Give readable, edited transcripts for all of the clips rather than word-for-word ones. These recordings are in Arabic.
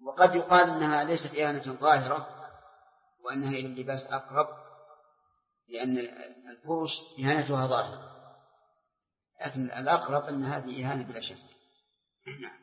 وقد يقال أنها ليست إهانة ظاهرة وأنها إلى اللباس أقرب، لأن الفرش إهانتها ظاهرة، لكن الأقرب أن هذه إهانة بلا شك. نعم.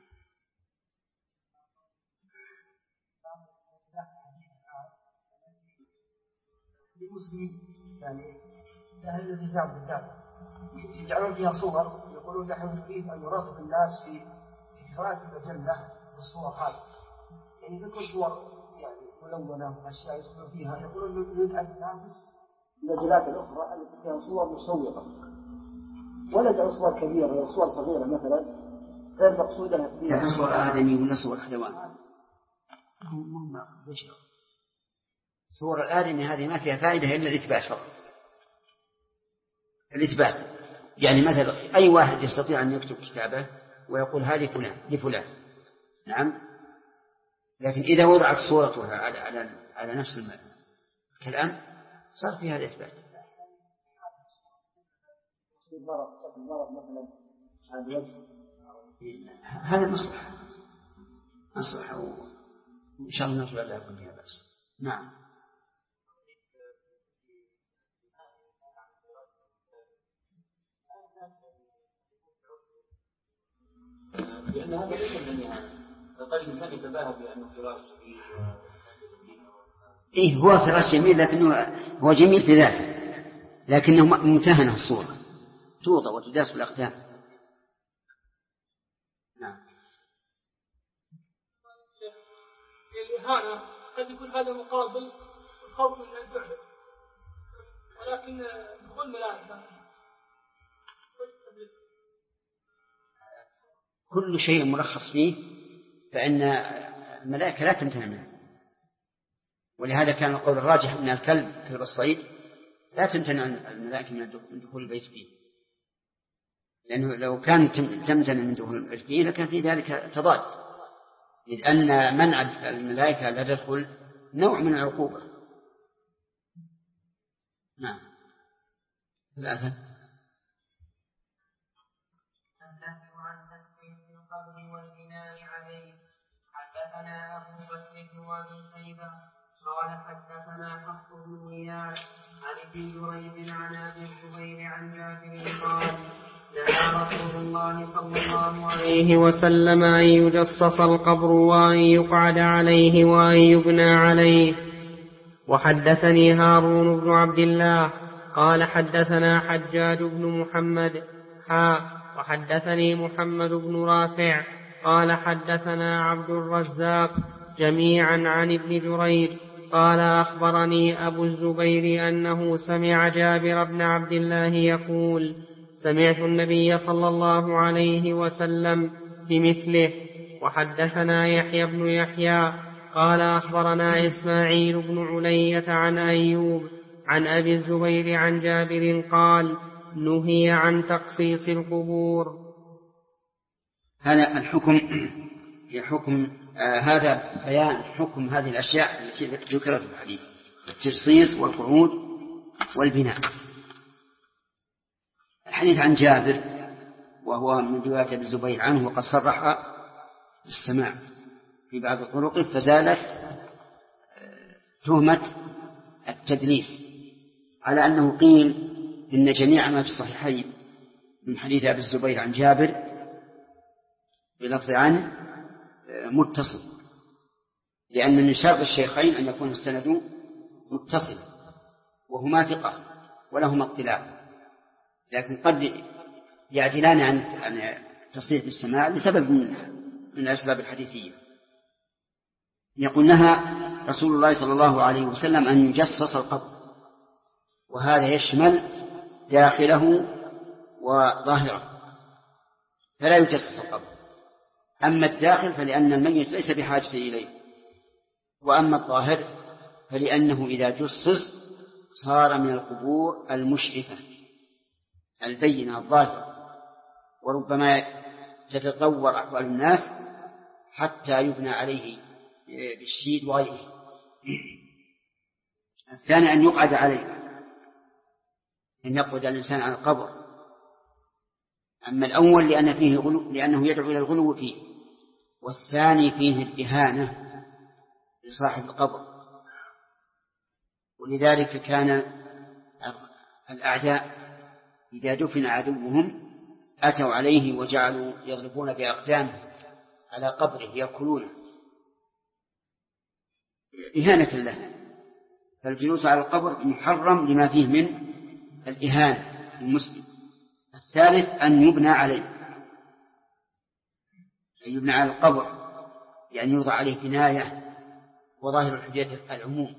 المسلمين يعني أهل الالتزام بالذات يجعلون فيها صور، يقولون نحن نريد أن نراقب الناس في قراءة المجلة بالصور هذه، يعني ذكر صور يعني ملونة وأشياء يدخلون فيها، يقولون نريد أن ننافس المجلات الأخرى التي فيها صور مشوقة، ولا جعل صور كبيرة أو صور صغيرة مثلا غير مقصودة فيها صور آدمي ولا صور حيوان. صور الآدمي هذه ما فيها فائدة إلا الإثبات فقط، الإثبات. يعني مثلا أي واحد يستطيع أن يكتب كتابه ويقول هذه فلان لفلان، نعم، لكن إذا وضعت صورتها على نفس الكلام صار في هذا إثبات. هذا مصلحة وإن شاء الله نرجع لها كلها بس. نعم. لأن هذا ليس من الإهانة، فقد الإنسان يتباهى بأنه فراش جميل إيه هو فراش جميل، لكنه هو جميل في ذاته، لكنه ممتهنة الصورة، توضع وتداس في الأقدام. نعم. الإهانة قد يكون هذا مقابل الخوف من الفعل، ولكن دخول الملائكة كل شيء مرخص فيه فإن الملائكة لا تمتنع منه، ولهذا كان القول الراجح من الكلب كلب الصيد لا تمتنع الملائكة من دخول البيت فيه، لأنه لو كان تمتنع من دخول البيت فيه لكان في ذلك تضاد، لأن منع الملائكة لا تدخل نوع من العقوبة. نعم. ثلاثة. والبناء عليه. حدثنا أبو بكر بن أبي شيبة قال حدثنا حفص بن غياث عن ابن جريج عن أبي الزبير عن جابر قال نهى رسول الله صلى الله عليه وسلم أن يجصص القبر وأن يقعد عليه وأن يبنى عليه. وحدثني هارون بن عبد الله قال حدثنا حجاج بن محمد وحدثني محمد بن رافع قال حدثنا عبد الرزاق جميعا عن ابن جريج قال أخبرني أبو الزبير أنه سمع جابر بن عبد الله يقول سمعت النبي صلى الله عليه وسلم بمثله. وحدثنا يحيى بن يحيى قال أخبرنا إسماعيل بن علية عن أيوب عن أبي الزبير عن جابر قال نهي عن تقصيص القبور. هذا الحكم في حكم هذا بيان حكم هذه الأشياء التي ذكرت في الحديث: التجصيص والقعود والبناء. الحديث عن جابر وهو من رواية ابن الزبير عنه وقد صرح بالسماع في بعض طرقه، فزالت تهمة التدليس على أنه قيل إن جميع ما في الصحيحين من حديث ابن الزبير عن جابر بلفظ عنه متصل، لأن من شرط الشيخين أن يكون السند متصل وهما ثقة ولهما اطلاع، لكن قد يعدلان عن تصحيح بالسماع لسبب من الأسباب الحديثية. يقول نهى رسول الله صلى الله عليه وسلم أن يجصص القبر، وهذا يشمل داخله وظاهره، فلا يجصص القبر. أما الداخل فلأن الميت ليس بحاجة إليه، وأما الظاهر فلأنه إذا جصص صار من القبور المشرفة البينة الظاهرة، وربما تتطور أحوال الناس حتى يبنى عليه بالشيد وغيره. الثاني أن يقعد عليه، أن يقعد الإنسان على القبر. أما الأول لأنه يدعو إلى الغلو فيه، والثاني فيه الإهانة لصاحب القبر. ولذلك كان الأعداء إذا دفن عدوهم أتوا عليه وجعلوا يضربون بأقدامهم على قبره يأكلونه إهانة له. فالجلوس على القبر محرم لما فيه من الإهانة للمسلم. الثالث أن يبنى عليه، أن يبنى على القبر، يعني يوضع عليه بناية. وظاهر الحجة العموم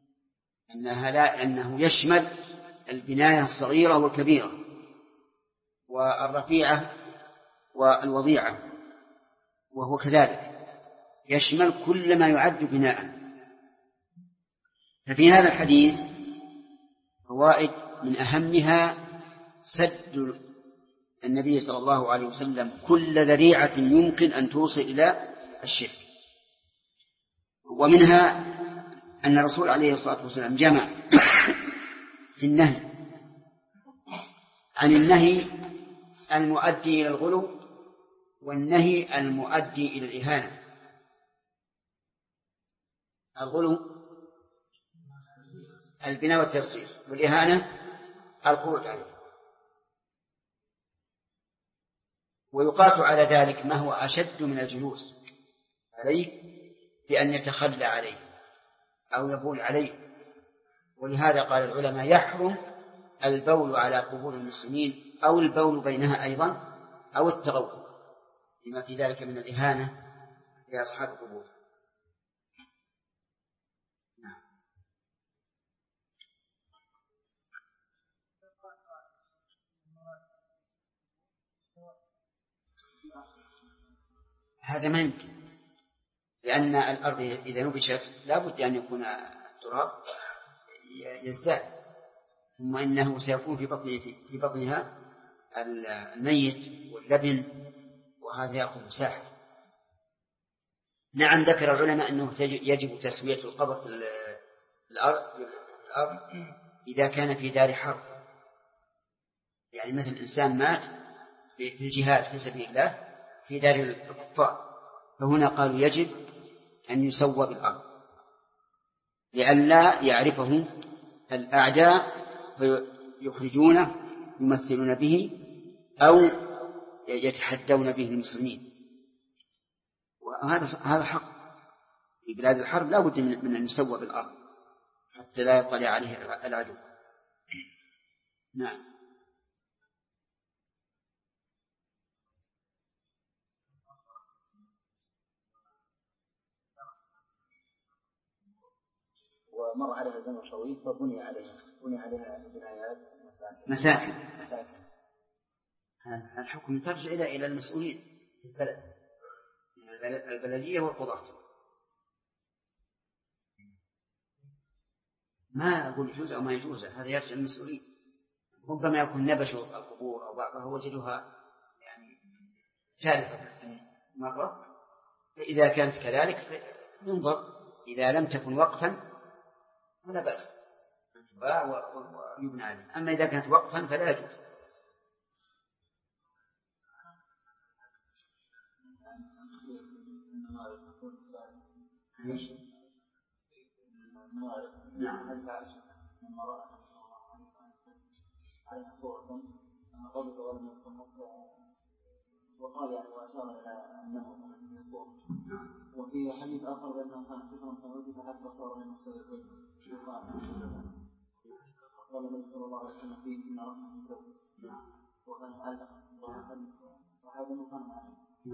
أنه يشمل البناية الصغيرة والكبيرة والرفيعة والوضيعة، وهو كذلك يشمل كل ما يعد بناء. ففي هذا الحديث فوائد من أهمها سد النبي صلى الله عليه وسلم كل ذريعة يمكن أن توصل إلى الشرك. ومنها أن الرسول عليه الصلاة والسلام جمع في النهي عن النهي المؤدي إلى الغلو والنهي المؤدي إلى الإهانة. الغلو البناء والترصيص، والإهانة الخروج عليه. ويقاس على ذلك ما هو أشد من الجلوس عليه بأن يتخلى عليه أو يبول عليه. ولهذا قال العلماء يحرم البول على قبور المسلمين أو البول بينها أيضا أو التغوط، لما في ذلك من الإهانة لأصحاب القبور. هذا ما يمكن، لأن الأرض إذا نبشت لا بد أن يكون التراب يزداد، ثم إنه سيكون في بطنها الميت واللبن، وهذا يأخذ مساحة. نعم، ذكر العلماء أنه يجب تسوية القبر في الأرض إذا كان في دار حرب، يعني مثل إنسان مات في الجهاد في سبيل الله في دار الكفار، فهنا قالوا يجب أن يسوى بالأرض لئلا يعرفه الأعداء فيخرجونه يمثلون به أو يتحدون به المسلمين. وهذا حق في بلاد الحرب، لا بد من أن يسوى بالأرض حتى لا يطلع عليه العدو. نعم. ومر عليها زمن طويل فبني عليها بنايات مساكن. الحكم ترجع إلى المسؤولين في البلد، البلدية والقضاة. ما أقول يجوز أو ما يجوز، هذا يرجع المسؤولين. ربما يكون نبشوا القبور أو بعضها وجدوها يعني جالفة مرة، فإذا كانت كذلك ينظر، إذا لم تكن وقفا فلا بأس أن تباع ويبنى عليه، أما إذا كانت وقفا فلا يجوز. نعم. وقال يعني وأشار إلى أنه من الصور. وفي حديث آخر بأنه كان سفرا فوجد حتى صار من مقصد الوجه. قال النبي صلى الله عليه وسلم فيه إن رحمة الكون. وكان يعلق صحابه وكان معه.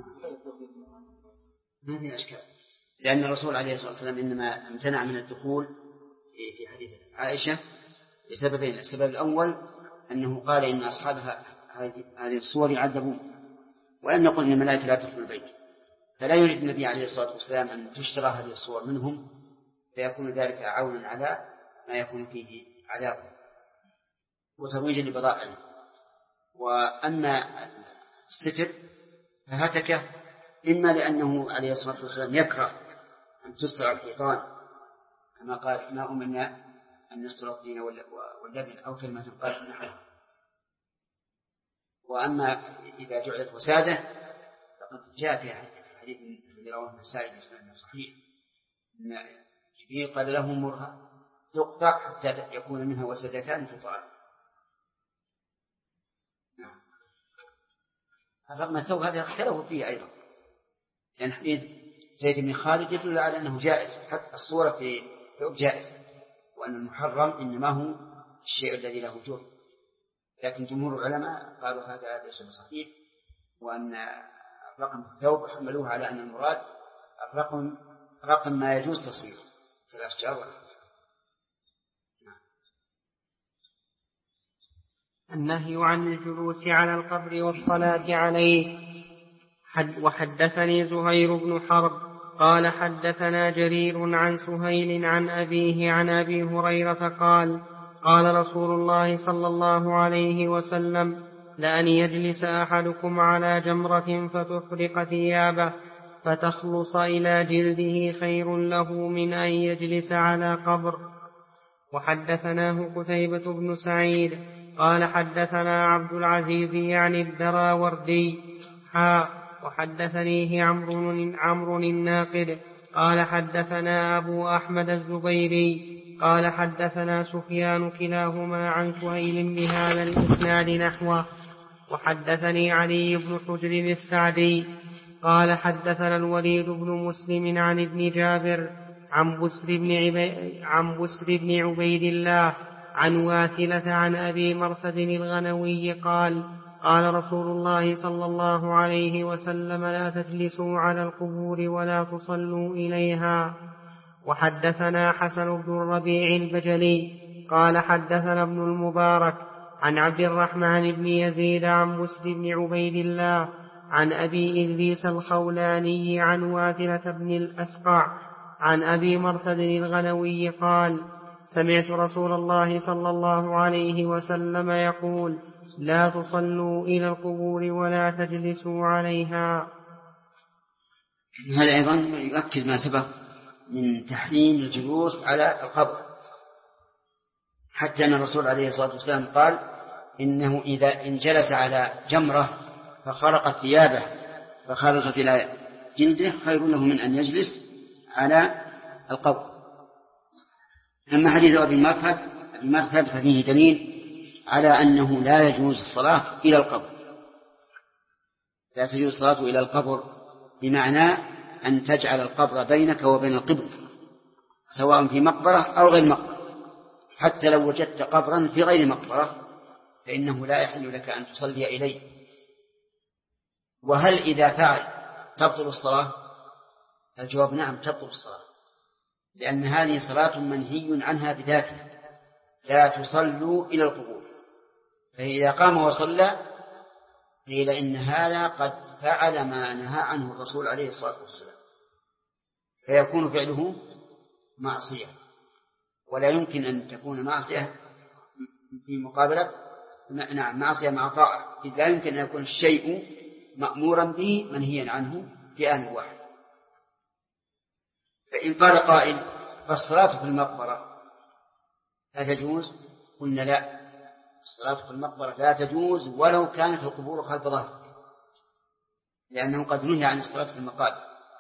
ما في أشكال، لأن الرسول عليه الصلاة والسلام إنما امتنع من الدخول في حديث عائشة لسببين. السبب الأول أنه قال إن أصحابها هذه الصور يعذبون، ولم يقل إن الملائكة لا تدخل البيت، فلا يريد النبي عليه الصلاة والسلام أن تشترى هذه الصور منهم، فيكون ذلك عونا على ما يكون فيه عذاب وترويجا لبضائعهم. وأما الستر فهتكه إما لأنه عليه الصلاة والسلام يكره أن تستر الحيطان كما قال ما أمرنا أن نستر الطين واللبن أو كلمة قال نحن. وأما إذا جعلت وسادة فقد جاء في حديث الذي رواه النسائي بإسناد صحيح جبريل قال له مرها تقطع حتى يكون منها وسدتان تطعن. رغم الثوب هذا اختلفوا فيه أيضا، لأن حديث زيد بن خالد يدل على أنه جائز، حتى الصورة في الثوب جائز، وأن المحرم إنما هو الشيء الذي له جرم. لكن جمهور العلماء قالوا هذا ليس بصحيح، وأن رقم الثوب حملوه على أن المراد رقم ما يجوز تصويره في الأشجار. النهي عن الجلوس على القبر والصلاة عليه. وحدثني زهير بن حرب قال حدثنا جرير عن سهيل عن أبيه عن أبي هريرة قال قال رسول الله صلى الله عليه وسلم لأن يجلس أحدكم على جمرة فتحرق ثيابه فتخلص إلى جلده خير له من أن يجلس على قبر. وحدثناه قتيبة بن سعيد قال حدثنا عبد العزيز يعني الدراوردي وحدثنيه عمرو الناقد قال حدثنا أبو أحمد الزبيري قال حدثنا سفيان كلاهما عن سهيل بهذا الإسناد نحوه. وحدثني علي بن حجر السعدي قال حدثنا الوليد بن مسلم عن ابن جابر عن بسر بن عبيد الله عن واثلة عن أبي مرثد الغنوي قال قال رسول الله صلى الله عليه وسلم لا تجلسوا على القبور ولا تصلوا إليها. وحدثنا حسن بن الربيع البجلي قال حدثنا ابن المبارك عن عبد الرحمن بن يزيد عن بسر بن عبيد الله عن أبي إدريس الخولاني عن واثلة بن الأسقع عن أبي مرثد الغنوي قال سمعت رسول الله صلى الله عليه وسلم يقول لا تصلوا إلى القبور ولا تجلسوا عليها. هذا أيضا يؤكد ما سبق من تحريم الجلوس على القبر، حتى أن الرسول عليه الصلاة والسلام قال إنه إن جلس على جمرة فخرقت ثيابه فخرجت إلى جلده خير له من أن يجلس على القبر. أما حديث أبي مرثد ففيه دليل على أنه لا يجوز الصلاة إلى القبر، لا تجوز الصلاة إلى القبر بمعنى أن تجعل القبر بينك وبين القبر سواء في مقبرة أو غير مقبرة. حتى لو وجدت قبرا في غير مقبرة فإنه لا يحل لك أن تصلي إليه. وهل إذا فعل تبطل الصلاة؟ الجواب نعم تبطل الصلاة، لأن هذه صلاة منهي عنها بذاتها، لا تصلوا إلى القبور. فإذا قام وصلى قيل إن هذا قد فعل ما نهى عنه الرسول عليه الصلاة والسلام، فيكون فعله معصية، ولا يمكن أن تكون معصية في مقابلة معصية مع طاعة، إذ لا يمكن أن يكون الشيء مأمورا به منهيا عنه في آن واحد. فإن قال قائل فالصلاة في المقبرة لا تجوز، قلنا لا، الصلاة في المقبرة لا تجوز ولو كانت القبور خلف ظهر، لأنه قد نهي عن الصلاة في المقابر،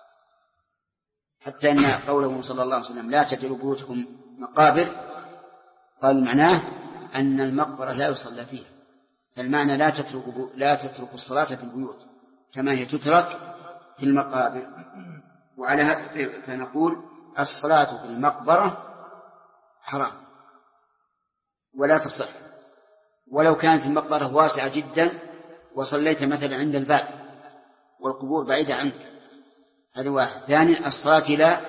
حتى أن قوله صلى الله عليه وسلم لا تجعلوا بيوتكم مقابر قال معناه أن المقبرة لا يصلى فيها، المعنى لا تترك الصلاة في البيوت كما هي تترك في المقابر. وعلى هذا فنقول الصلاة في المقبرة حرام ولا تصح، ولو كانت المقبرة واسعة جدا وصليت مثلا عند الباب والقبور بعيدة عنك، هذا واحد. ثانيا الصلاة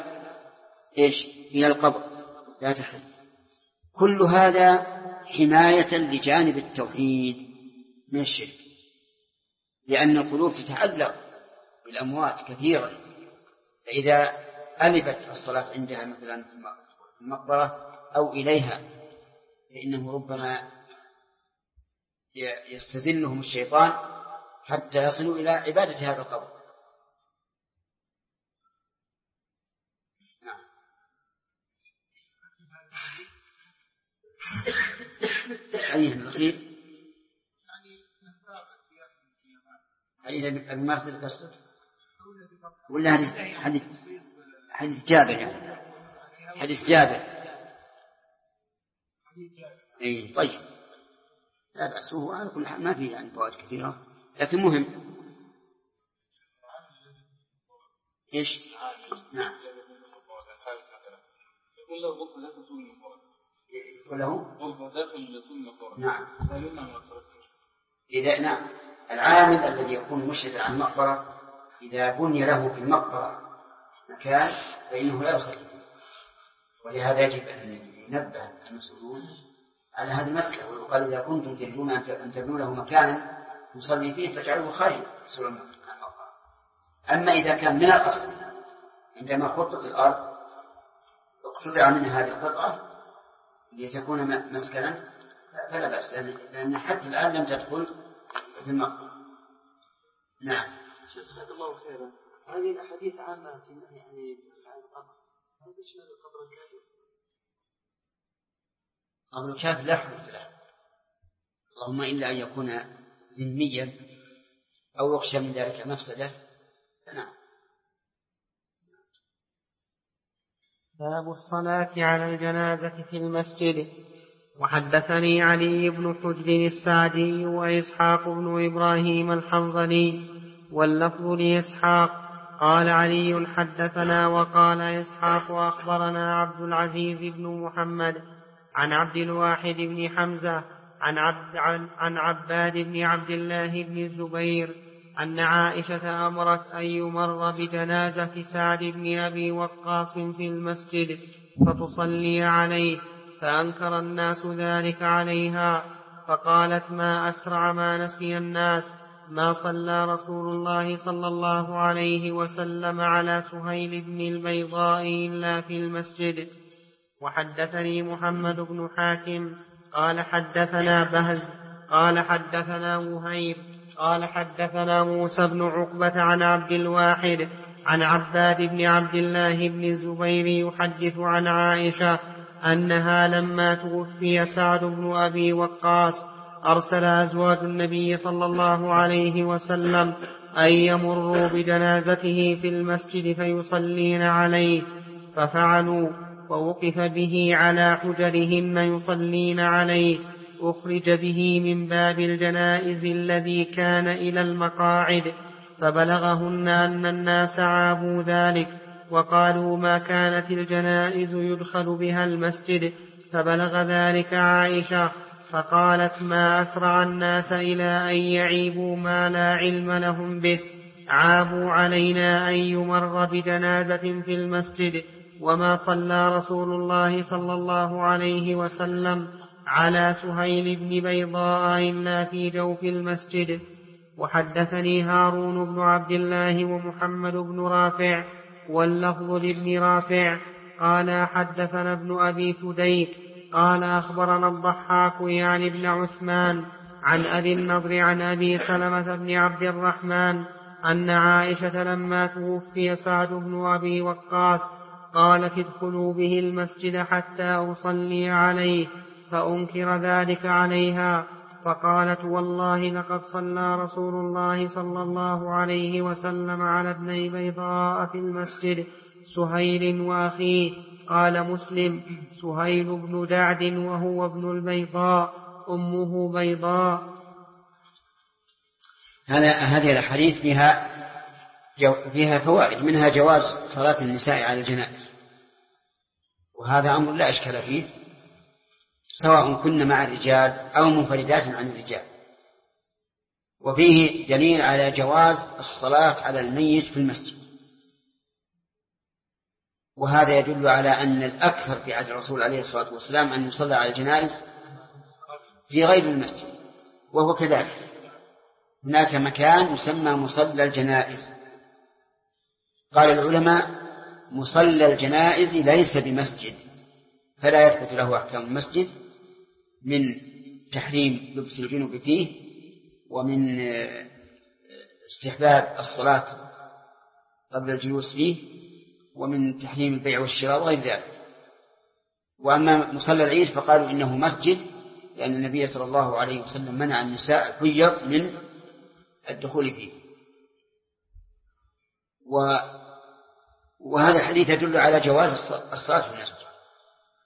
إلى القبر لا تحل. كل هذا حماية لجانب التوحيد من الشرك، لأن القلوب تتعلق بالأموات كثيرا، فإذا ألبت الصلاة عندها مثلا في المقبرة أو إليها فإنه ربما يستزلهم الشيطان حتى يصلوا إلى عبادة هذا القبر. نعم. أيه الأخير حديث أبي مرثد القصر ولا حديث جابر يعني حديث جابر. اي طيب لا بأس، هو على كل حال ما فيه يعني فوائد كثيرة، لكن مهم. ايش؟ نعم. يقول له غرفة داخل سن المقبرة. يقول له غرفة داخل سن المقبرة. نعم. إذا نعم العامل الذي يكون مشرفا على المقبرة إذا بني له في المقبرة مكان فإنه لا يصلي، ولهذا يجب أن ينبه المسؤولون على هذه المسألة، ويقال إذا كنتم تريدون أن تبنوا له مكانا يصلي فيه فاجعلوه خارج سور المقبرة. أما إذا كان من الأصل عندما خطت الأرض اقتطع منها هذه القطعة لتكون مسكنا فلا بأس، لأن حتى الآن لم تدخل في المقبرة. نعم. جزاك الله خيرا. هذه الأحاديث عامة في النهي عن القبر، هل تشمل القبر الكافر؟ قبر الكافر لا حدود له، اللهم إلا أن يكون ذميا أو يخشى من ذلك مفسدة. نعم. باب الصلاة على الجنازة في المسجد. وحدثني علي بن حجر السعدي وإسحاق بن إبراهيم الحنظلي واللفظ لإسحاق قال علي حدثنا وقال إسحاق أخبرنا عبد العزيز بن محمد عن عبد الواحد بن حمزة عن عباد بن عبد الله بن الزبير أن عائشة أمرت أن يمر بجنازة سعد بن أبي وقاص في المسجد فتصلي عليه، فأنكر الناس ذلك عليها، فقالت ما أسرع ما نسي الناس ما صلى رسول الله صلى الله عليه وسلم على سهيل بن البيضاء إلا في المسجد. وحدثني محمد بن حاتم قال حدثنا بهز قال حدثنا وهيب قال حدثنا موسى بن عقبة عن عبد الواحد عن عباد بن عبد الله بن الزبير يحدث عن عائشة أنها لما توفي سعد بن أبي وقاص أرسل أزواج النبي صلى الله عليه وسلم أن يمروا بجنازته في المسجد فيصلين عليه، ففعلوا، ووقف به على حجرهن يصلين عليه، أخرج به من باب الجنائز الذي كان إلى المقاعد، فبلغهن أن الناس عابوا ذلك وقالوا ما كانت الجنائز يدخل بها المسجد، فبلغ ذلك عائشة فقالت ما أسرع الناس إلى أن يعيبوا ما لا علم لهم به، عابوا علينا أن يمر بجنازة في المسجد، وما صلى رسول الله صلى الله عليه وسلم على سهيل بن بيضاء إلا في جوف المسجد. وحدثني هارون بن عبد الله ومحمد بن رافع واللفظ لابن رافع قال حدثنا ابن أبي فديك قال أخبرنا الضحاك يعني ابن عثمان عن أبي النضر عن أبي سلمة بن عبد الرحمن أن عائشة لما توفي سعد بن أبي وقاص قالت ادخلوا به المسجد حتى أصلي عليه، فأنكر ذلك عليها، فقالت والله لقد صلى رسول الله صلى الله عليه وسلم على ابني بيضاء في المسجد سهيل وأخيه. قال مسلم سهيل بن جعد وهو ابن البيضاء أمه بيضاء. هذه الأحاديث فيها فوائد، منها جواز صلاة النساء على الجنائز، وهذا أمر لا إشكال فيه سواء كن مع الرجال أو منفردات عن الرجال. وفيه دليل على جواز الصلاة على الميت في المسجد، وهذا يدل على أن الأكثر في عهد الرسول عليه الصلاة والسلام أن يصلى على الجنائز في غير المسجد، وهو كذلك. هناك مكان يسمى مصلى الجنائز، قال العلماء مصلى الجنائز ليس بمسجد، فلا يثبت له أحكام المسجد من تحريم لبس الجنوب فيه، ومن استحباب الصلاة قبل الجلوس فيه، ومن تحريم البيع والشراء وغير ذلك. وأما مصلى العيد فقالوا إنه مسجد، لأن النبي صلى الله عليه وسلم منع النساء الحيض من الدخول فيه. وهذا الحديث يدل على جواز الصلاة في المسجد.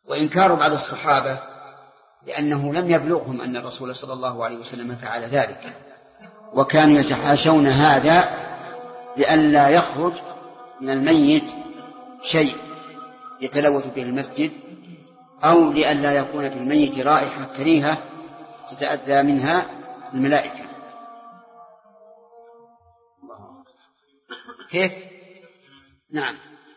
وإنكار بعض الصحابة لأنه لم يبلغهم أن الرسول صلى الله عليه وسلم فعل ذلك، وكانوا يتحاشون هذا لئلا يخرج من الميت شيء يتلوث به المسجد، أو لئلا يكون في الميت رائحة كريهة تتأذى منها الملائكة. كيف؟ نعم.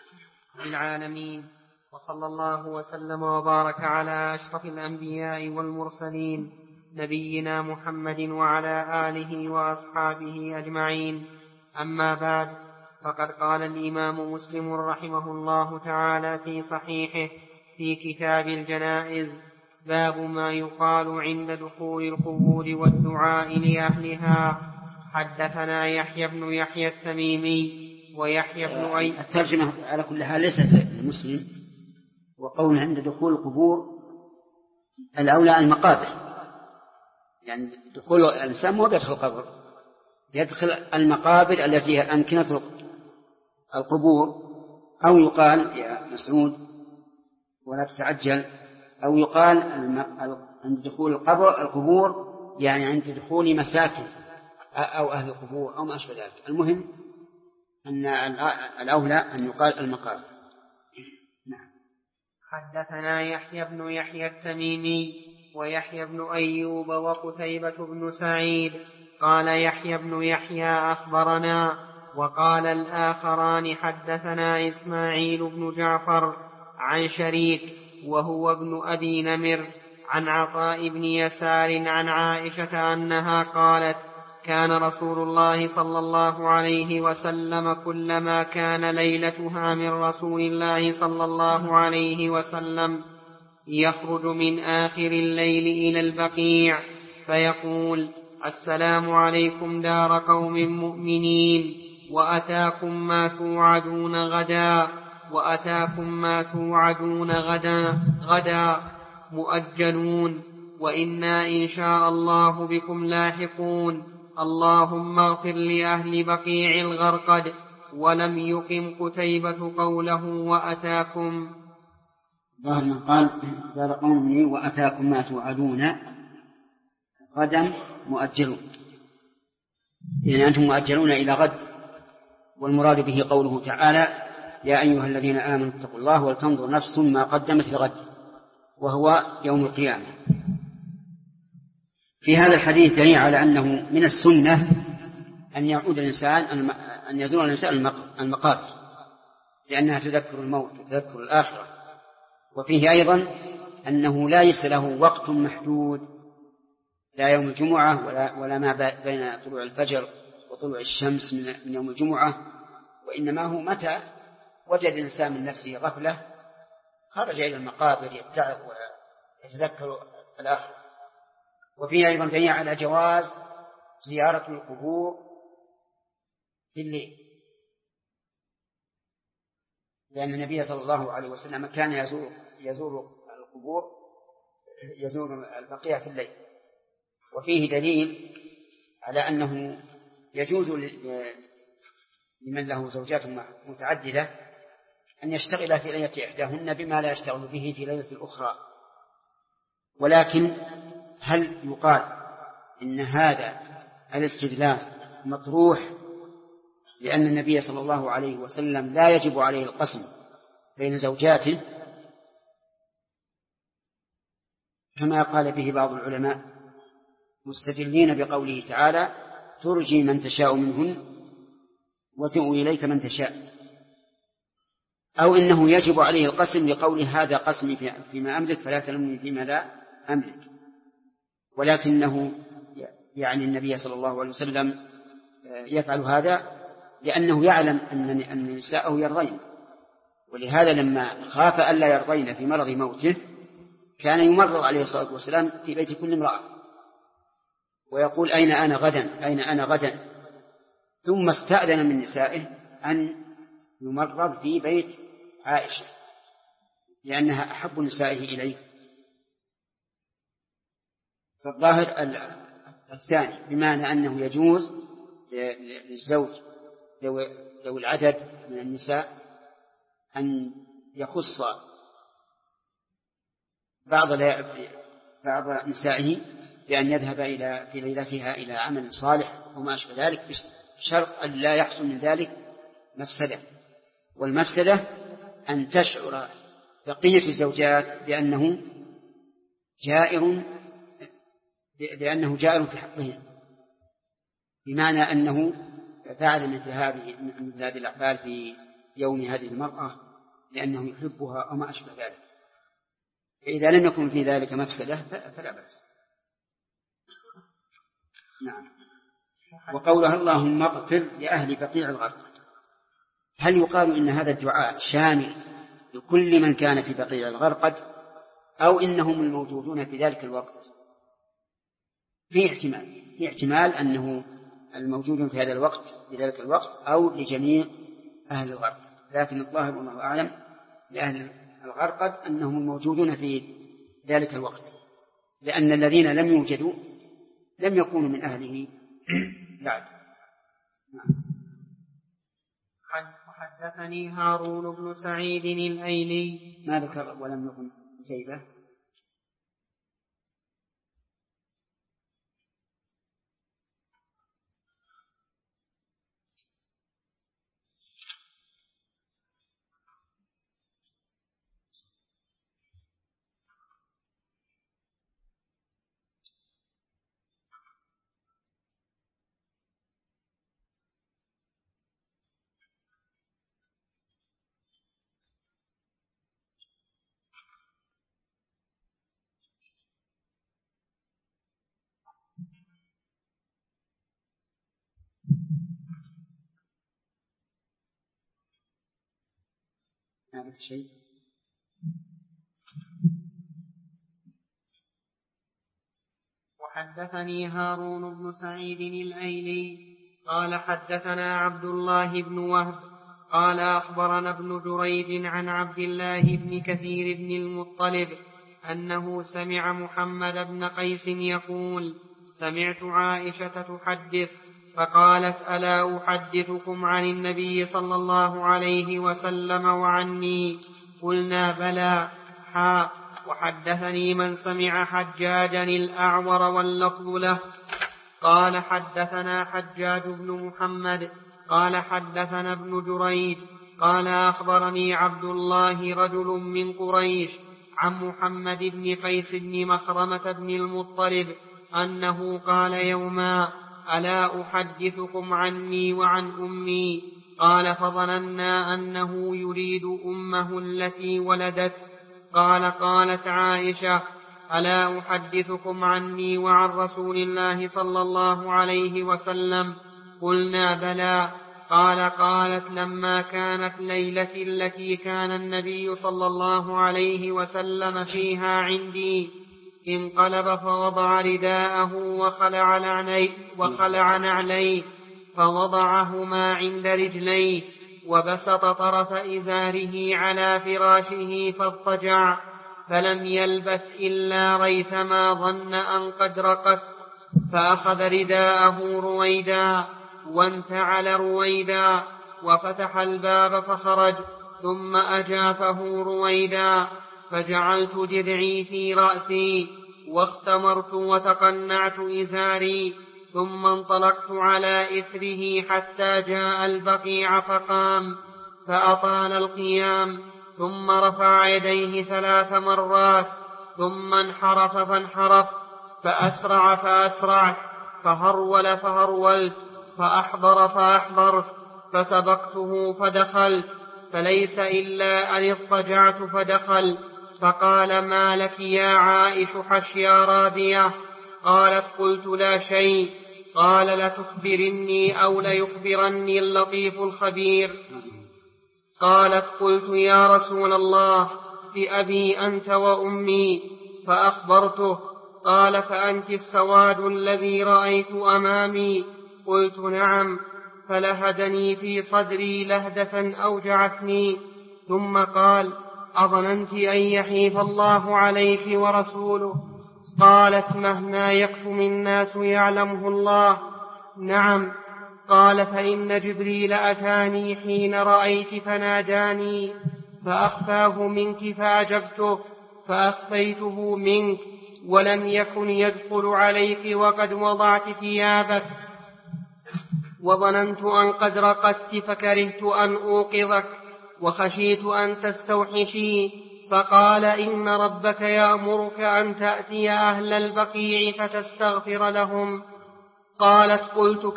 العالمين، وصلى الله وسلم وبارك على أشرف الأنبياء والمرسلين نبينا محمد وعلى آله وأصحابه أجمعين. أما بعد، فقد قال الإمام مسلم رحمه الله تعالى في صحيحه في كتاب الجنائز: باب ما يقال عند دخول القبور والدعاء لأهلها. حدثنا يحيى بن يحيى التميمي ويحيى بن الترجمة على كل حال ليست للمسلم، وقول عند دخول القبور الأولى المقابر، يعني دخول الإنسان مو يدخل القبر، يدخل المقابر التي هي أمكنة القبور. أو يقال يا مسعود ولا تتعجل، أو يقال عند دخول القبور يعني عند دخول مساكن أو أهل القبور أو ما أشبه ذلك. المهم أن الأولى أن يقال المقابر. نعم. حدثنا يحيى بن يحيى التميمي ويحيى بن أيوب وقتيبة بن سعيد قال يحيى بن يحيى أخبرنا، وقال الآخران حدثنا إسماعيل بن جعفر عن شريك وهو ابن أبي نمر عن عطاء بن يسار عن عائشة أنها قالت: كان رسول الله صلى الله عليه وسلم كلما كان ليلتها من رسول الله صلى الله عليه وسلم يخرج من آخر الليل إلى البقيع فيقول: السلام عليكم دار قوم مؤمنين، وأتاكم ما توعدون غدا، وأتاكم ما توعدون غدا مؤجلون، وإنا إن شاء الله بكم لاحقون. اللهم اغفر لأهل بقيع الغرقد. ولم يقم قتيبة قوله وأتاكم. ظاهر من قال دار قوم وأتاكم ما توعدون غدا مؤجلون، يعني أنتم مؤجلون إلى غد. والمراد به قوله تعالى: يا أيها الذين آمنوا اتقوا الله ولتنظر نفس ما قدمت لغد، وهو يوم القيامة. في هذا الحديث دليل على أنه من السنة أن يعود الإنسان أن يزور الإنسان المقابر، لأنها تذكر الموت وتذكر الآخرة. وفيه أيضا أنه ليس له وقت محدود، لا يوم الجمعة ولا ما بين طلوع الفجر وطلوع الشمس من يوم الجمعة، وإنما هو متى وجد الإنسان من نفسه غفلة خرج إلى المقابر يتعظ ويتذكر الآخرة. وفيه أيضا دليل على جواز زيارة القبور في الليل، لأن النبي صلى الله عليه وسلم كان يزور القبور، يزور البقيع في الليل. وفيه دليل على أنه يجوز لمن له زوجات متعددة أن يشتغل في ليلة إحداهن بما لا يشتغل به في ليلة الأخرى. ولكن هل يقال إن هذا الاستدلال مطروح لأن النبي صلى الله عليه وسلم لا يجب عليه القسم بين زوجاته كما قال به بعض العلماء، مستدلين بقوله تعالى: ترجي من تشاء منهن وتؤوي إليك من تشاء، أو إنه يجب عليه القسم لقول هذا قسمي فيما أملك فلا تلمني فيما لا أملك. ولكنه يعني النبي صلى الله عليه وسلم يفعل هذا لأنه يعلم أن نساءه يرضين، ولهذا لما خاف ألا يرضين في مرض موته كان يمرض عليه الصلاة والسلام في بيت كل امرأة ويقول: أين أنا غدا، أين أنا غدا. ثم استأذن من نسائه أن يمرض في بيت عائشة لأنها أحب نسائه إليه. فالظاهر الثاني بمعنى أنه يجوز للزوج ذوي العدد من النساء أن يخص بعض نسائه بأن يذهب في ليلتها إلى عمل صالح وما أشبه ذلك، بشرط أن لا يحصل من ذلك مفسدة. والمفسدة أن تشعر بقية الزوجات بأنه جائر في حقهم، بمعنى أنه فعل مثل هذه الأعمال في يوم هذه المرأة لأنه يحبها أو ما أشبه ذلك. فإذا لم يكن في ذلك مفسدة فلا بأس. نعم. وقولها اللهم اغفر لأهل بقيع الغرقد، هل يقال إن هذا الدعاء شامل لكل من كان في بقيع الغرقد أو إنهم الموجودون في ذلك الوقت؟ في احتمال أنه الموجودون في هذا الوقت في ذلك الوقت أو لجميع أهل الغرقد، لكن الظاهر والله أعلم لأهل الغرقد أنهم الموجودون في ذلك الوقت، لأن الذين لم يوجدوا لم يكونوا من أهله بعد. حدثني هارون بن سعيد الأيلي. ما ذكر ولم يكن شيبة. هذا الشيء. وحدثني هارون بن سعيد الأيلي قال حدثنا عبد الله بن وهب قال أخبرنا ابن جريج عن عبد الله بن كثير بن المطلب أنه سمع محمد بن قيس يقول سمعت عائشة تحدث فقالت ألا أحدثكم عن النبي صلى الله عليه وسلم وعني؟ قلنا بلى. وحدثني من سمع حجاجا الأعور واللفظ له قال حدثنا حجاج بن محمد قال حدثنا ابن جريج قال أخبرني عبد الله رجل من قريش عن محمد بن قيس بن مخرمة بن المطلب أنه قال يوما ألا أحدثكم عني وعن أمي؟ قال فظننا أنه يريد أمه التي ولدت. قالت عائشة ألا أحدثكم عني وعن رسول الله صلى الله عليه وسلم؟ قلنا بلى. قالت لما كانت ليلة التي كان النبي صلى الله عليه وسلم فيها عندي انقلب فوضع رداءه وخلع نعليه فوضعهما عند رجليه وبسط طرف إزاره على فراشه فاضطجع فلم يلبث إلا ريثما ظن أن قد رقت فأخذ رداءه رويدا وانتعل رويدا وفتح الباب فخرج ثم أجافه رويدا فجعلت جذعي في رأسي واختمرت وتقنعت إزاري ثم انطلقت على إثره حتى جاء البقيع فقام فأطال القيام ثم رفع يديه 3 مرات ثم انحرف فانحرف فأسرع فأسرعت فهرول فهرولت فأحضر فأحضرت فسبقته فدخلت فليس إلا أن اضطجعت فدخل فقال ما لك يا عائش حشيا رابية؟ قالت قلت لا شيء. قال لتخبرني أو ليخبرني اللطيف الخبير؟ قالت قلت يا رسول الله بأبي أنت وأمي فأخبرته. قال فأنت السواد الذي رأيت أمامي؟ قلت نعم. فلهدني في صدري لهدة أوجعتني ثم قال أظننت أن يحيف الله عليك ورسوله؟ قالت مهما يكتم الناس يعلمه الله. نعم. قال فإن جبريل أتاني حين رأيت فناداني فأخفاه منك فأجبته فأخفيته منك ولم يكن يدخل عليك وقد وضعت ثيابك، وظننت أن قد رقدت فكرهت أن أوقظك وخشيت أن تستوحشي. فقال إن ربك يأمرك أن تأتي أهل البقيع فتستغفر لهم. قالت قلت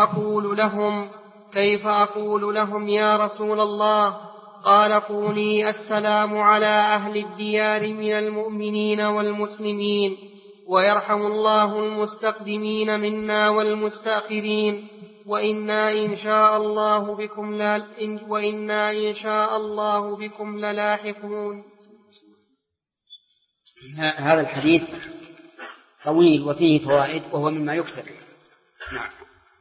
كيف أقول لهم يا رسول الله؟ قال قولي السلام على أهل الديار من المؤمنين والمسلمين ويرحم الله المستقدمين منا والمستأخرين وإنا إن شاء الله بكم للاحقون. هذا الحديث طويل وفيه فوائد وهو مما يكتب. نعم.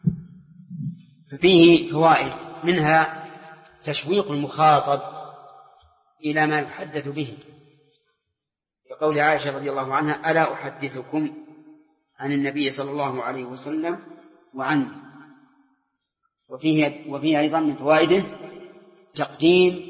ففيه فوائد منها تشويق المخاطب إلى ما يحدث به، كقول عائشة رضي الله عنها ألا أحدثكم عن النبي صلى الله عليه وسلم وعنه. وفيه أيضا من فوائده تقديم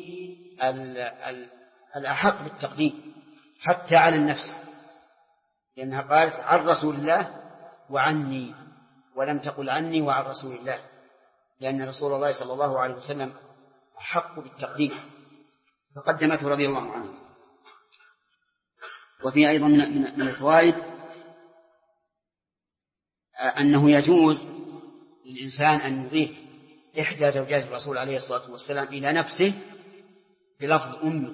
الأحق بالتقديم حتى على النفس، لأنها قالت عن رسول الله وعني ولم تقل عني وعن رسول الله، لأن رسول الله صلى الله عليه وسلم أحق بالتقديم فقدمته رضي الله عنه. وفي أيضا من الفوائد أنه يجوز للإنسان أن يضيف إحدى زوجات الرسول عليه الصلاة والسلام إلى نفسه بلفظ أمي،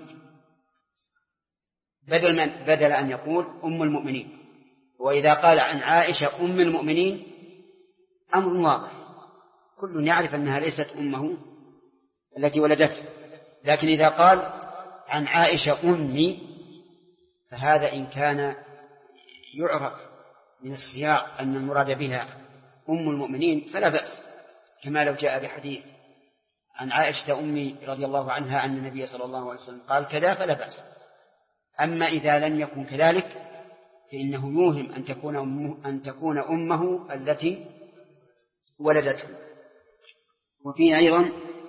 بدل أن يقول أم المؤمنين. وإذا قال عن عائشة أم المؤمنين أمر واضح، كل يعرف أنها ليست أمه التي ولدته، لكن إذا قال عن عائشة أمي فهذا إن كان يعرف من السياق أن المراد بها أم المؤمنين فلا بأس، كما لو جاء بحديث عن عائشة أمي رضي الله عنها أن النبي صلى الله عليه وسلم قال كذا فلا بأس. أما إذا لم يكن كذلك فإنه يوهم أن تكون أمه التي ولدته. وفيه أيضا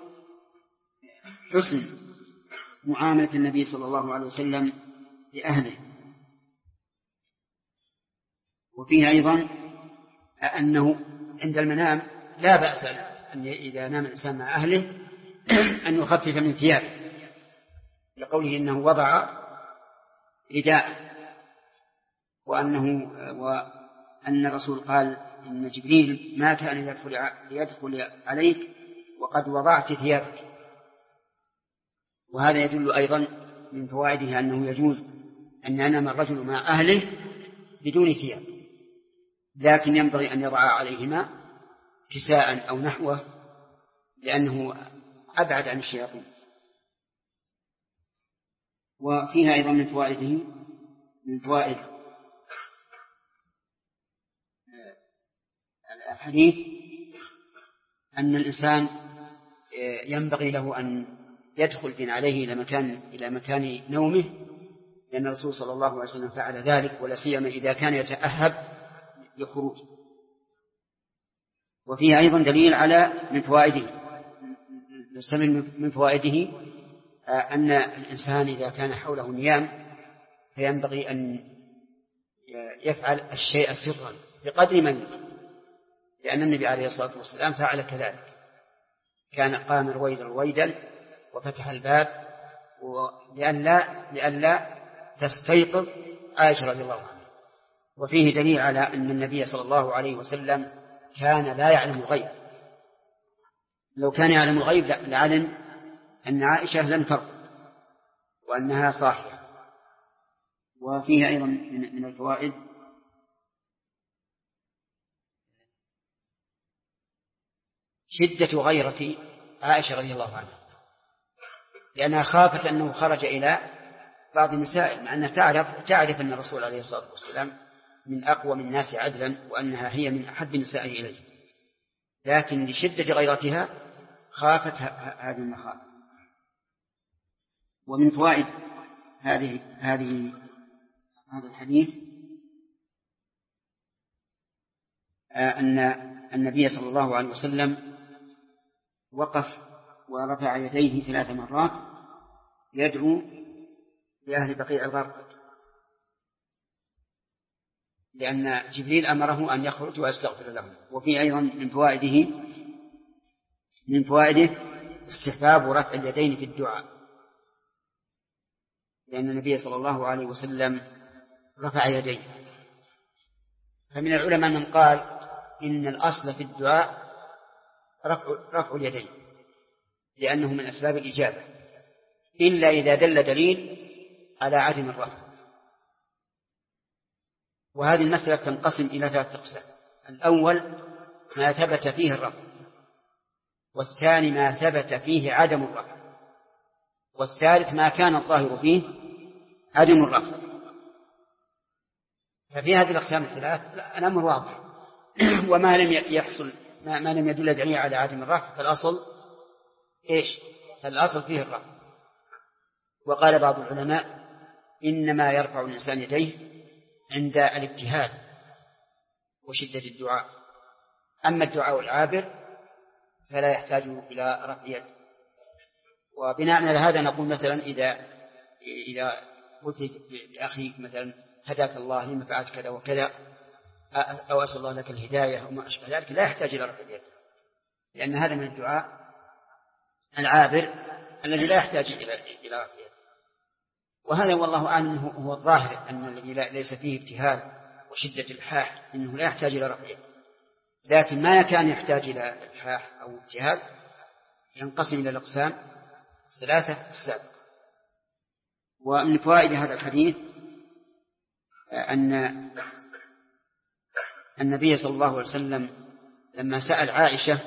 حسن معاملة النبي صلى الله عليه وسلم لأهله. وفيه أيضا أنه عند المنام لا بأس أن إذا نام الإنسان مع أهله أن يخفف من ثيابه، لقوله إنه وضع رداء، وأن الرسول قال إن جبريل ما كان يدخل عليك وقد وضعت ثيابك. وهذا يدل أيضا من فوائده أنه يجوز أن ينام الرجل مع أهله بدون ثياب، لكن ينبغي أن يضع عليهما كساء أو نحوه لأنه أبعد عن الشياطين. وفيها أيضا من فوائد الحديث أن الإنسان ينبغي له أن يدخل في عليه إلى مكان نومه، لأن الرسول صلى الله عليه وسلم فعل ذلك، ولا سيما إذا كان يتأهب للخروج. وفيه أيضا دليل على من فوائده أن الإنسان إذا كان حوله نيام فينبغي أن يفعل الشيء سرا بقدر ما يمكن، لأن النبي عليه الصلاة والسلام فعل كذلك، كان قام رويدا وفتح الباب لئلا تستيقظ عائشة رضي الله عنها. وفيه دليل على أن النبي صلى الله عليه وسلم كان لا يعلم الغيب، لو كان يعلم الغيب لعلم أن عائشة لم ترقد وأنها صاحية. وفيه أيضا من الفوائد شدة غيرة عائشة رضي الله عنها، لأنها خافت أنه خرج إلى بعض النساء، مع أنها تعرف أن الرسول عليه الصلاة والسلام من أقوى من الناس عدلا وأنها هي من أحب النساء إليه، لكن لشدة غيرتها خافت هذه المخافة. ومن فوائد هذا الحديث أن النبي صلى الله عليه وسلم وقف ورفع يديه 3 مرات يدعو لأهل بقيع الغرقد، لأن جبريل أمره أن يخرج ويستغفر لهم. وفي أيضا من فوائده استحباب رفع اليدين في الدعاء، لأن النبي صلى الله عليه وسلم رفع يديه. فمن العلماء من قال إن الأصل في الدعاء رفع اليدين، لأنه من أسباب الإجابة، إلا إذا دل دليل على عدم الرفع. وهذه المسألة تنقسم إلى 3 أقسام: الأول ما ثبت فيه الرفع، والثاني ما ثبت فيه عدم الرفع، والثالث ما كان الظاهر فيه عدم الرفع. ففي هذه الأقسام الثلاث الأمر واضح. وما لم يحصل ما لم يدل دليل على عدم الرفع فالأصل إيش؟ فالأصل فيه الرفع. وقال بعض العلماء إنما يرفع الإنسان يديه عند الاجتهاد وشدة الدعاء، أما الدعاء العابر فلا يحتاج إلى رفع يد. وبناء على هذا نقول مثلا إذا قلت لأخيك مثلا هداك الله لما فعلت كذا وكذا، أو أسأل الله لك الهداية وما أشبه ذلك، لا يحتاج إلى رفع اليد، لأن هذا من الدعاء العابر الذي لا يحتاج إلى رفع اليد. وهذا والله أعلم هو الظاهر، أن الذي ليس فيه ابتهال وشدة الحاح إنه لا يحتاج إلى رفع اليد. لكن ما كان يحتاج إلى الحاح أو ابتهال ينقسم إلى الأقسام 3 السابقة. ومن فوائد هذا الحديث أن النبي صلى الله عليه وسلم لما سأل عائشة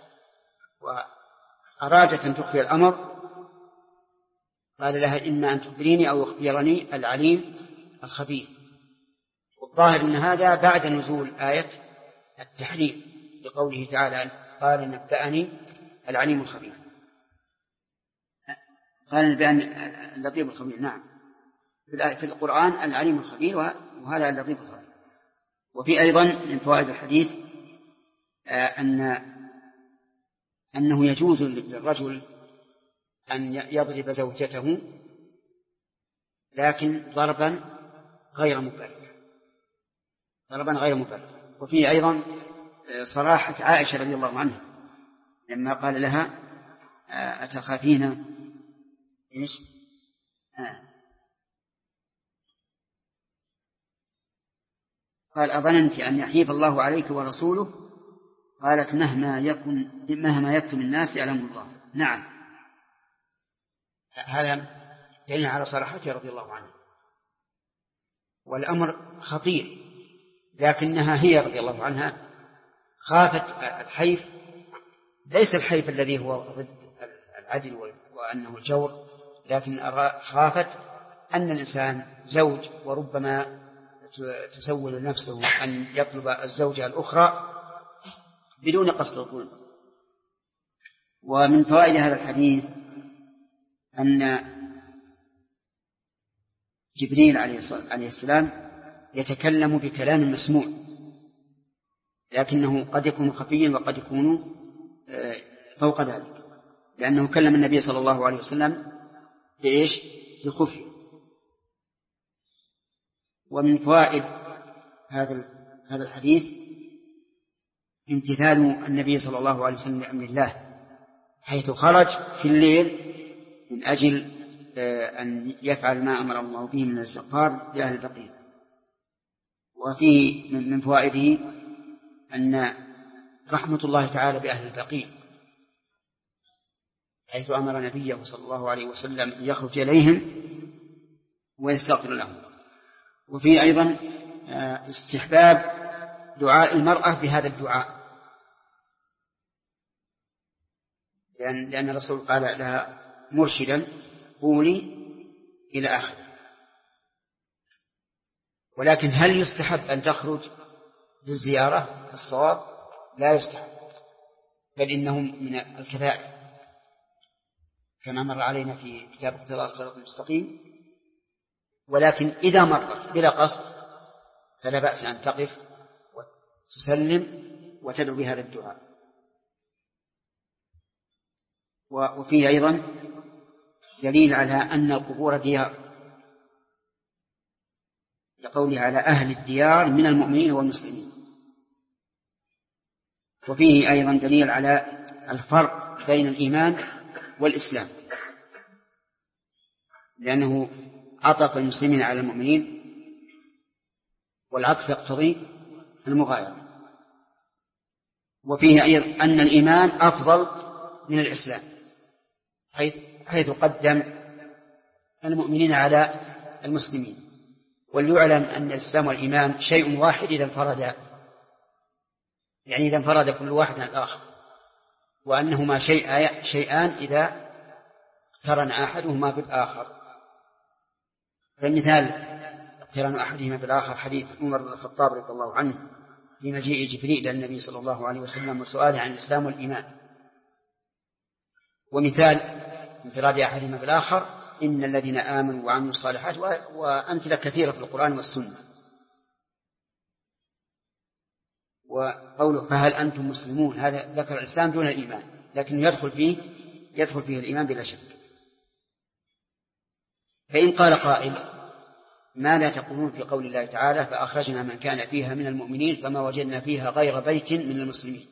وأرادت أن تخفي الأمر قال لها إما أن تخبريني أو يخبرني العليم الخبير. والظاهر أن هذا بعد نزول آية التحريم لقوله تعالى قال نبأني العليم الخبير، قال نبأني اللطيف الخبير. نعم، في القرآن العليم الخبير، وهذا اللطيف الخبير. وفي أيضا من فوائد الحديث أنه يجوز للرجل أن يضرب زوجته لكن ضربا غير مبرح. وفي أيضا صراحة عائشة رضي الله عنها لما قال لها أتخافين إيش؟ قال أظننت أن يحيف الله عليك ورسوله؟ قالت مهما يكتم الناس يعلم الله. نعم، هذا دليل على صراحته رضي الله عنه. والأمر خطير، لكنها هي رضي الله عنها خافت الحيف، ليس الحيف الذي هو ضد العدل وأنه الجور، لكن خافت أن الإنسان زوج وربما تسول نفسه أن يطلب الزوجة الأخرى بدون قصد الظلم. ومن فوائد هذا الحديث أن جبريل عليه السلام يتكلم بكلام مسموع، لكنه قد يكون خفيا وقد يكون فوق ذلك، لأنه كلم النبي صلى الله عليه وسلم بإيش؟ بخفي. ومن فوائد هذا الحديث امتثال النبي صلى الله عليه وسلم لأمر الله، حيث خرج في الليل من أجل أن يفعل ما أمر الله به من الاستغفار لأهل البقيع. وفيه من فوائده أن رحمة الله تعالى بأهل البقيع، حيث أمر نبيه صلى الله عليه وسلم أن يخرج إليهم ويستغفر لهم. وفيه أيضا استحباب دعاء المرأة بهذا الدعاء، لأن الرسول قال لها مرشدا قولي إلى آخره. ولكن هل يستحب أن تخرج للزيارة؟ الصواب لا يستحب، بل إنهم من الكبائر كما مر علينا في كتاب اقتضاء الصراط المستقيم. ولكن إذا مرت بلا قصد فلا بأس أن تقف وتسلم وتدعو بهذا الدعاء. وفيه أيضا دليل على أن القبور ديار، لقوله على أهل الديار من المؤمنين والمسلمين. وفيه أيضا دليل على الفرق بين الإيمان والإسلام، لأنه عطف المسلمين على المؤمنين، والعطف يقتضي المغايرة. وفيه أيضا أن الإيمان أفضل من الإسلام، حيث قدم المؤمنين على المسلمين. وليعلم أن الإسلام والإيمان شيء واحد إذا انفردا، يعني إذا انفرد كل واحد عن الآخر، وأنهما شيئان إذا اقترن أحدهما بالآخر. فمثال اقتران أحدهما بالآخر حديث عمر بن الخطاب رضي الله عنه في مجيء جبريل إلى النبي صلى الله عليه وسلم وسؤاله عن الإسلام والإيمان. ومثال انفراد أحدهما بالآخر إن الذين آمنوا وعملوا الصالحات، وأمثلة كثيرة في القرآن والسنة. وقوله فهل أنتم مسلمون، هذا ذكر الإسلام دون الإيمان، لكن يدخل فيه الإيمان بلا شك. فإن قال قائل ما لا تقولون في قول الله تعالى فأخرجنا من كان فيها من المؤمنين فما وجدنا فيها غير بيت من المسلمين،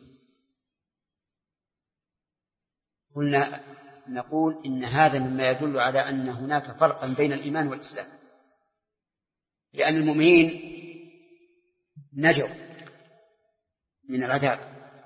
قلنا نقول إن هذا مما يدل على أن هناك فرقا بين الإيمان والإسلام، لأن المؤمنين نجوا من العذاب،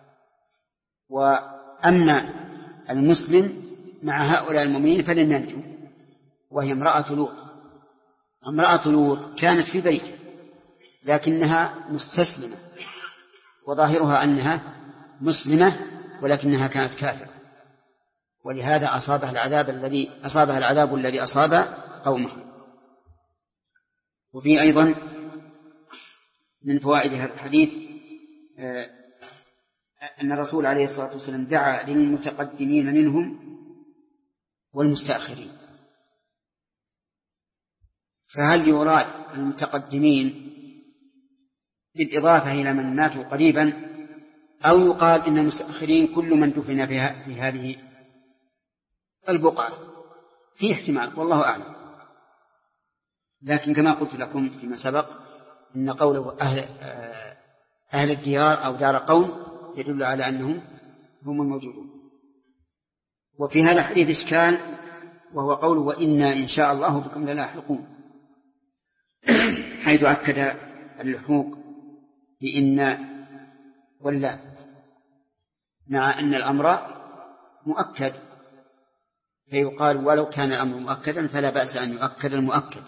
وأما المسلم مع هؤلاء المؤمنين فلن ينجو، وهي امرأة لوط. امرأة لوط كانت في بيته لكنها مستسلمة، وظاهرها أنها مسلمة ولكنها كانت كافرة، ولهذا أصابها العذاب الذي أصاب قومه. وفي أيضا من فوائد هذا الحديث أن الرسول عليه الصلاة والسلام دعا للمتقدمين منهم والمستأخرين. فهل يراد المتقدمين بالإضافة إلى من ماتوا قريبا، أو يقال إن المستأخرين كل من دفن في هذه البقعة؟ في احتمال والله أعلم، لكن كما قلت لكم فيما سبق إن قوله أهل الديار أو دار قوم يدل على أنهم هم الموجودون. وفي هذا الحديث إشكال، وهو قوله وإنا إن شاء الله بكم للاحقون، حيث أكد اللحوق بإن ولا، مع أن الأمر مؤكد، فيقال ولو كان الأمر مؤكدا فلا بأس أن يؤكد المؤكد،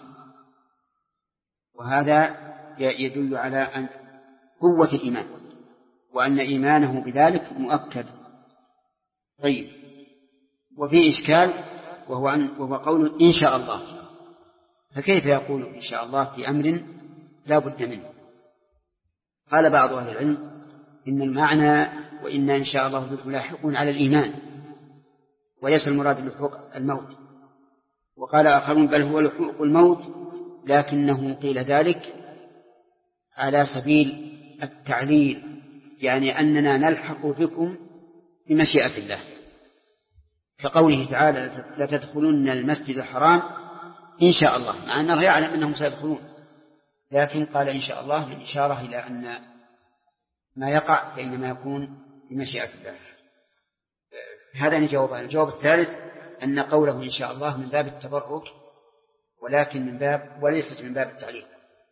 وهذا يدل على أن قوة الإيمان وأن إيمانه بذلك مؤكد. طيب، وفي إشكال وهو قول إن شاء الله، فكيف يقول إن شاء الله في أمر لا بد منه؟ قال بعض أهل العلم إن المعنى وإنا إن شاء الله بكم لاحقون على الإيمان، وليس المراد لحوق الموت. وقال آخرون بل هو لحوق الموت، لكنه قيل ذلك على سبيل التعليل، يعني أننا نلحق بكم بمشيئة الله، كقوله تعالى لتدخلن المسجد الحرام إن شاء الله، مع أنه يعلم أنهم سيدخلون، لكن قال إن شاء الله للإشارة إلى أن ما يقع فإنما يكون بمشيئة الله. هذا جوابان. الجواب الثالث أن قوله إن شاء الله من باب التبرك، ولكن وليست من باب التعليل،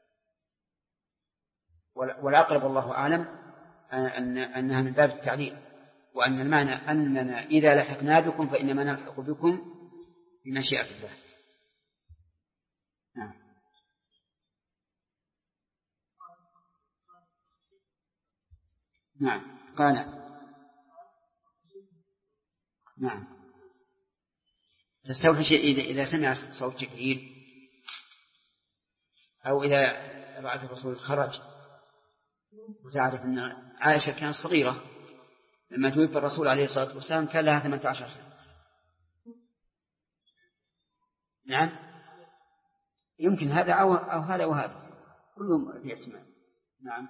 والأقرب والله أعلم أنها من باب التعليل، وأن المعنى أننا إذا لحقنا بكم فإنما نلحق بكم بمشيئة الله. نعم قال نعم تستوحش إذا سمع صوت جبريل، أو إذا بعث الرسول خرج. وتعرف أن عائشة كانت صغيرة لما توفي الرسول عليه الصلاة والسلام، كان لها 18 سنة. نعم يمكن هذا أو هذا وهذا، كلهم في احتمال. نعم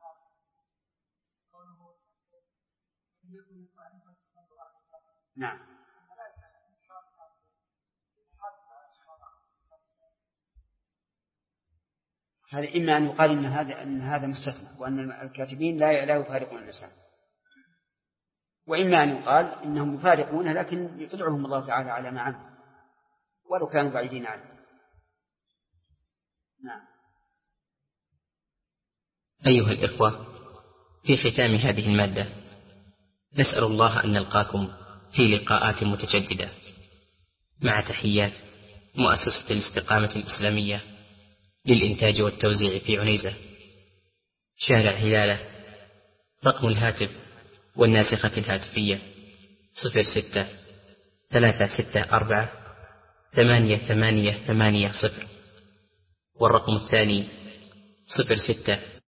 نعم هذا إما أن يقال إن هذا مستثنى وأن الكاتبين لا يفارقون النساء، وإما أن يقال إنهم يفارقون لكن يطلعهم الله تعالى على ما عنه ولو كانوا بعيدين عنه. نعم. أيها الإخوة، في ختام هذه المادة نسأل الله أن نلقاكم في لقاءات متجددة، مع تحيات مؤسسة الاستقامة الإسلامية للإنتاج والتوزيع في عنيزة، شارع هلالة. رقم الهاتف والناسخة الهاتفية 06-364-8880، والرقم الثاني 06